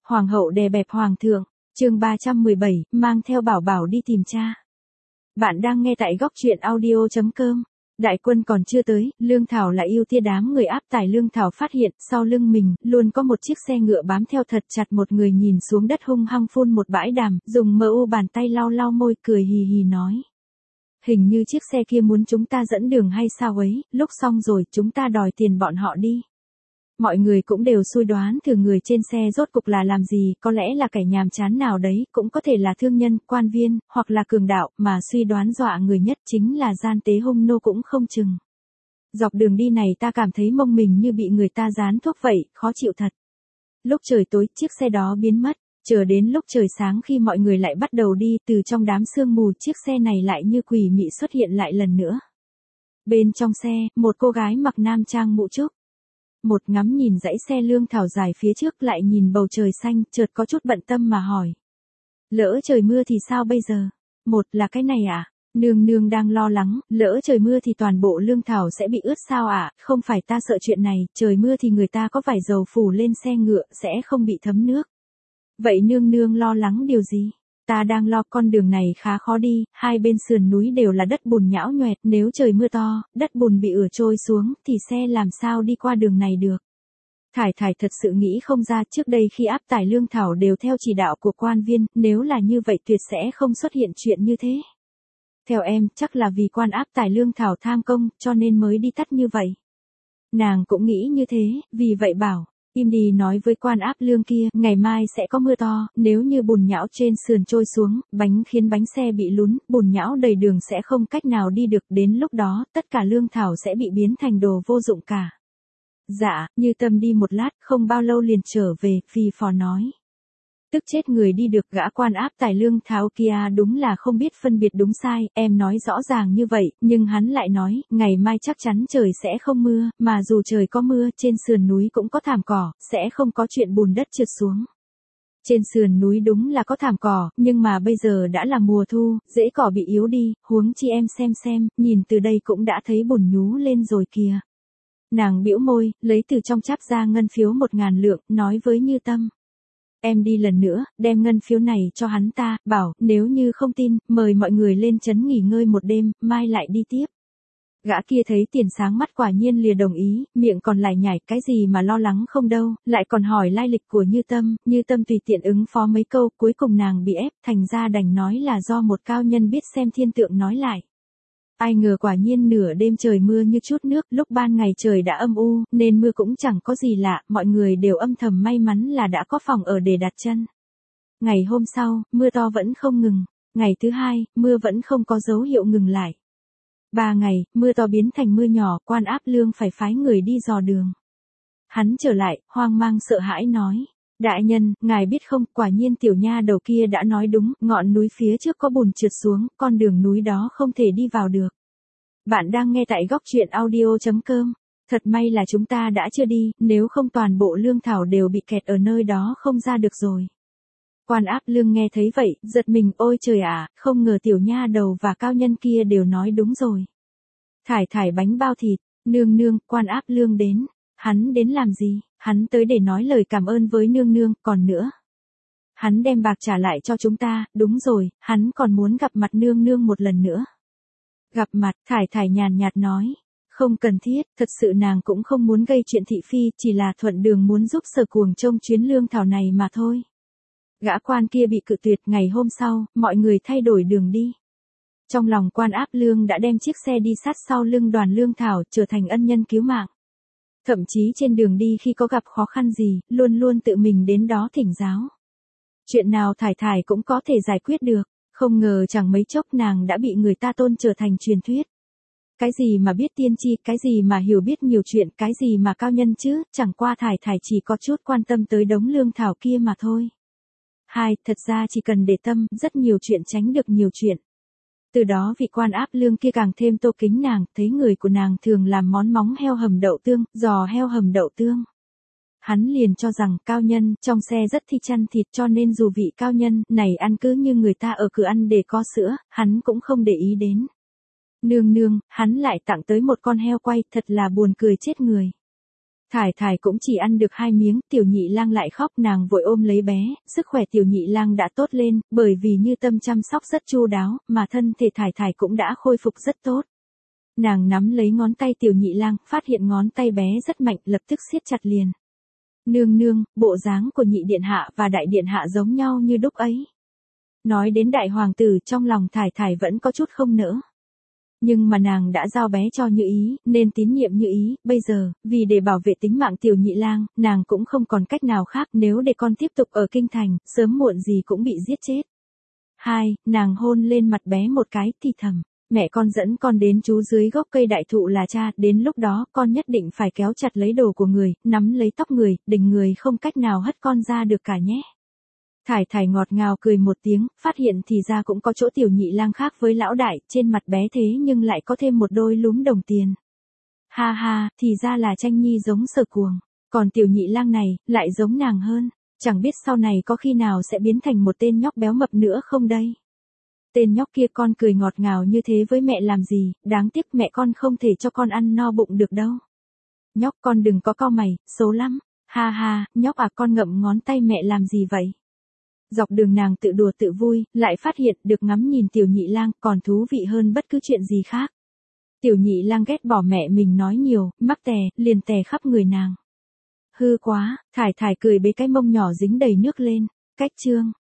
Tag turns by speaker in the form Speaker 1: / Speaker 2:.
Speaker 1: Hoàng hậu đè bẹp hoàng thượng, chương 317, mang theo bảo bảo đi tìm cha. Bạn đang nghe tại góc truyện audio.com. Đại quân còn chưa tới, Lương Thảo lại yêu tia đám người áp tải. Lương Thảo phát hiện, sau lưng mình, luôn có một chiếc xe ngựa bám theo thật chặt. Một người nhìn xuống đất hung hăng phun một bãi đàm, dùng mờ u bàn tay lau lau môi cười hì hì nói. Hình như chiếc xe kia muốn chúng ta dẫn đường hay sao ấy, lúc xong rồi chúng ta đòi tiền bọn họ đi. Mọi người cũng đều suy đoán thử người trên xe rốt cục là làm gì, có lẽ là kẻ nhàm chán nào đấy, cũng có thể là thương nhân, quan viên, hoặc là cường đạo, mà suy đoán dọa người nhất chính là gian tế hung nô cũng không chừng. Dọc đường đi này ta cảm thấy mông mình như bị người ta dán thuốc vậy, khó chịu thật. Lúc trời tối, chiếc xe đó biến mất, chờ đến lúc trời sáng khi mọi người lại bắt đầu đi, từ trong đám sương mù chiếc xe này lại như quỷ mị xuất hiện lại lần nữa. Bên trong xe, một cô gái mặc nam trang mũ trúc. Một ngắm nhìn dãy xe Lương Thảo dài phía trước lại nhìn bầu trời xanh, chợt có chút bận tâm mà hỏi. Lỡ trời mưa thì sao bây giờ? Một là cái này à? Nương nương đang lo lắng, lỡ trời mưa thì toàn bộ Lương Thảo sẽ bị ướt sao ạ? Không phải ta sợ chuyện này, trời mưa thì người ta có vải dầu phủ lên xe ngựa, sẽ không bị thấm nước. Vậy nương nương lo lắng điều gì? Ta đang lo con đường này khá khó đi, hai bên sườn núi đều là đất bùn nhão nhoẹt, nếu trời mưa to, đất bùn bị ửa trôi xuống, thì xe làm sao đi qua đường này được. Thải Thải thật sự nghĩ không ra, trước đây khi áp tải Lương Thảo đều theo chỉ đạo của quan viên, nếu là như vậy tuyệt sẽ không xuất hiện chuyện như thế. Theo em, chắc là vì quan áp tải Lương Thảo tham công, cho nên mới đi tắt như vậy. Nàng cũng nghĩ như thế, vì vậy bảo. Im đi, nói với quan áp lương kia, ngày mai sẽ có mưa to, nếu như bùn nhão trên sườn trôi xuống, khiến bánh xe bị lún, bùn nhão đầy đường sẽ không cách nào đi được, đến lúc đó, tất cả Lương Thảo sẽ bị biến thành đồ vô dụng cả. Dạ, Như Tâm đi một lát, không bao lâu liền trở về, phì phò nói. Tức chết người đi được, gã quan áp tải Lương Thảo kia đúng là không biết phân biệt đúng sai, em nói rõ ràng như vậy, nhưng hắn lại nói, ngày mai chắc chắn trời sẽ không mưa, mà dù trời có mưa, trên sườn núi cũng có thảm cỏ, sẽ không có chuyện bùn đất trượt xuống. Trên sườn núi đúng là có thảm cỏ, nhưng mà bây giờ đã là mùa thu, rễ cỏ bị yếu đi, huống chi em xem, nhìn từ đây cũng đã thấy bùn nhú lên rồi kìa. Nàng bĩu môi, lấy từ trong cháp ra ngân phiếu 1.000 lượng, nói với Như Tâm. Em đi lần nữa, đem ngân phiếu này cho hắn ta, bảo, nếu như không tin, mời mọi người lên trấn nghỉ ngơi một đêm, mai lại đi tiếp. Gã kia thấy tiền sáng mắt quả nhiên lìa đồng ý, miệng còn lải nhải, cái gì mà lo lắng không đâu, lại còn hỏi lai lịch của Như Tâm tùy tiện ứng phó mấy câu, cuối cùng nàng bị ép, thành ra đành nói là do một cao nhân biết xem thiên tượng nói lại. Ai ngờ quả nhiên nửa đêm trời mưa như chút nước, lúc ban ngày trời đã âm u, nên mưa cũng chẳng có gì lạ, mọi người đều âm thầm may mắn là đã có phòng ở để đặt chân. Ngày hôm sau, mưa to vẫn không ngừng, ngày thứ hai, mưa vẫn không có dấu hiệu ngừng lại. 3 ngày, mưa to biến thành mưa nhỏ, quan áp lương phải phái người đi dò đường. Hắn trở lại, hoang mang sợ hãi nói. Đại nhân, ngài biết không, quả nhiên tiểu nha đầu kia đã nói đúng, ngọn núi phía trước có bùn trượt xuống, con đường núi đó không thể đi vào được. Bạn đang nghe tại góc truyện audio.com. Thật may là chúng ta đã chưa đi, nếu không toàn bộ Lương Thảo đều bị kẹt ở nơi đó không ra được rồi. Quan áp lương nghe thấy vậy, giật mình, ôi trời ạ, không ngờ tiểu nha đầu và cao nhân kia đều nói đúng rồi. Thải bánh bao thịt, nương, quan áp lương đến. Hắn đến làm gì? Hắn tới để nói lời cảm ơn với nương, còn nữa. Hắn đem bạc trả lại cho chúng ta, đúng rồi, hắn còn muốn gặp mặt nương một lần nữa. Gặp mặt, Thải nhàn nhạt nói. Không cần thiết, thật sự nàng cũng không muốn gây chuyện thị phi, chỉ là thuận đường muốn giúp Sở Cuồng trông chuyến Lương Thảo này mà thôi. Gã quan kia bị cự tuyệt, ngày hôm sau, mọi người thay đổi đường đi. Trong lòng quan áp lương đã đem chiếc xe đi sát sau lưng đoàn Lương Thảo, trở thành ân nhân cứu mạng. Thậm chí trên đường đi khi có gặp khó khăn gì, luôn tự mình đến đó thỉnh giáo. Chuyện nào Thải cũng có thể giải quyết được, không ngờ chẳng mấy chốc nàng đã bị người ta tôn trở thành truyền thuyết. Cái gì mà biết tiên tri, cái gì mà hiểu biết nhiều chuyện, cái gì mà cao nhân chứ, chẳng qua Thải chỉ có chút quan tâm tới đống Lương Thảo kia mà thôi. Thật ra chỉ cần để tâm, rất nhiều chuyện tránh được nhiều chuyện. Từ đó vị quan áp lương kia càng thêm tô kính nàng, thấy người của nàng thường làm món móng heo hầm đậu tương, giò heo hầm đậu tương. Hắn liền cho rằng cao nhân trong xe rất thích chăn thịt, cho nên dù vị cao nhân này ăn cứ như người ta ở cửa ăn để có sữa, hắn cũng không để ý đến. Nương, hắn lại tặng tới một con heo quay, thật là buồn cười chết người. Thải Thải cũng chỉ ăn được 2 miếng, Tiểu Nhị Lang lại khóc, nàng vội ôm lấy bé, sức khỏe Tiểu Nhị Lang đã tốt lên, bởi vì Như Tâm chăm sóc rất chu đáo, mà thân thể Thải Thải cũng đã khôi phục rất tốt. Nàng nắm lấy ngón tay Tiểu Nhị Lang, phát hiện ngón tay bé rất mạnh, lập tức siết chặt liền. Nương nương, bộ dáng của nhị điện hạ và đại điện hạ giống nhau như đúc ấy. Nói đến đại hoàng tử, trong lòng Thải Thải vẫn có chút không nỡ. Nhưng mà nàng đã giao bé cho Như Ý, nên tín nhiệm Như Ý, bây giờ, vì để bảo vệ tính mạng Tiểu Nhị Lang, nàng cũng không còn cách nào khác, nếu để con tiếp tục ở kinh thành, sớm muộn gì cũng bị giết chết. Nàng hôn lên mặt bé một cái, thì thầm, mẹ con dẫn con đến trú dưới gốc cây đại thụ là cha, đến lúc đó con nhất định phải kéo chặt lấy đồ của người, nắm lấy tóc người, đình người không cách nào hất con ra được cả nhé. Thải Thải ngọt ngào cười một tiếng, phát hiện thì ra cũng có chỗ Tiểu Nhị Lang khác với lão đại, trên mặt bé thế nhưng lại có thêm một đôi lúm đồng tiền. Ha ha, thì ra là Tranh Nhi giống Sở Cuồng, còn Tiểu Nhị Lang này, lại giống nàng hơn, chẳng biết sau này có khi nào sẽ biến thành một tên nhóc béo mập nữa không đây. Tên nhóc kia con cười ngọt ngào như thế với mẹ làm gì, đáng tiếc mẹ con không thể cho con ăn no bụng được đâu. Nhóc con đừng có cau mày, xấu lắm, ha ha, nhóc à con ngậm ngón tay mẹ làm gì vậy? Dọc đường nàng tự đùa tự vui, lại phát hiện được ngắm nhìn Tiểu Nhị Lang còn thú vị hơn bất cứ chuyện gì khác. Tiểu Nhị Lang ghét bỏ mẹ mình nói nhiều, mắc tè, liền tè khắp người nàng. Hư quá, Thải Thải cười bế cái mông nhỏ dính đầy nước lên, cách chương.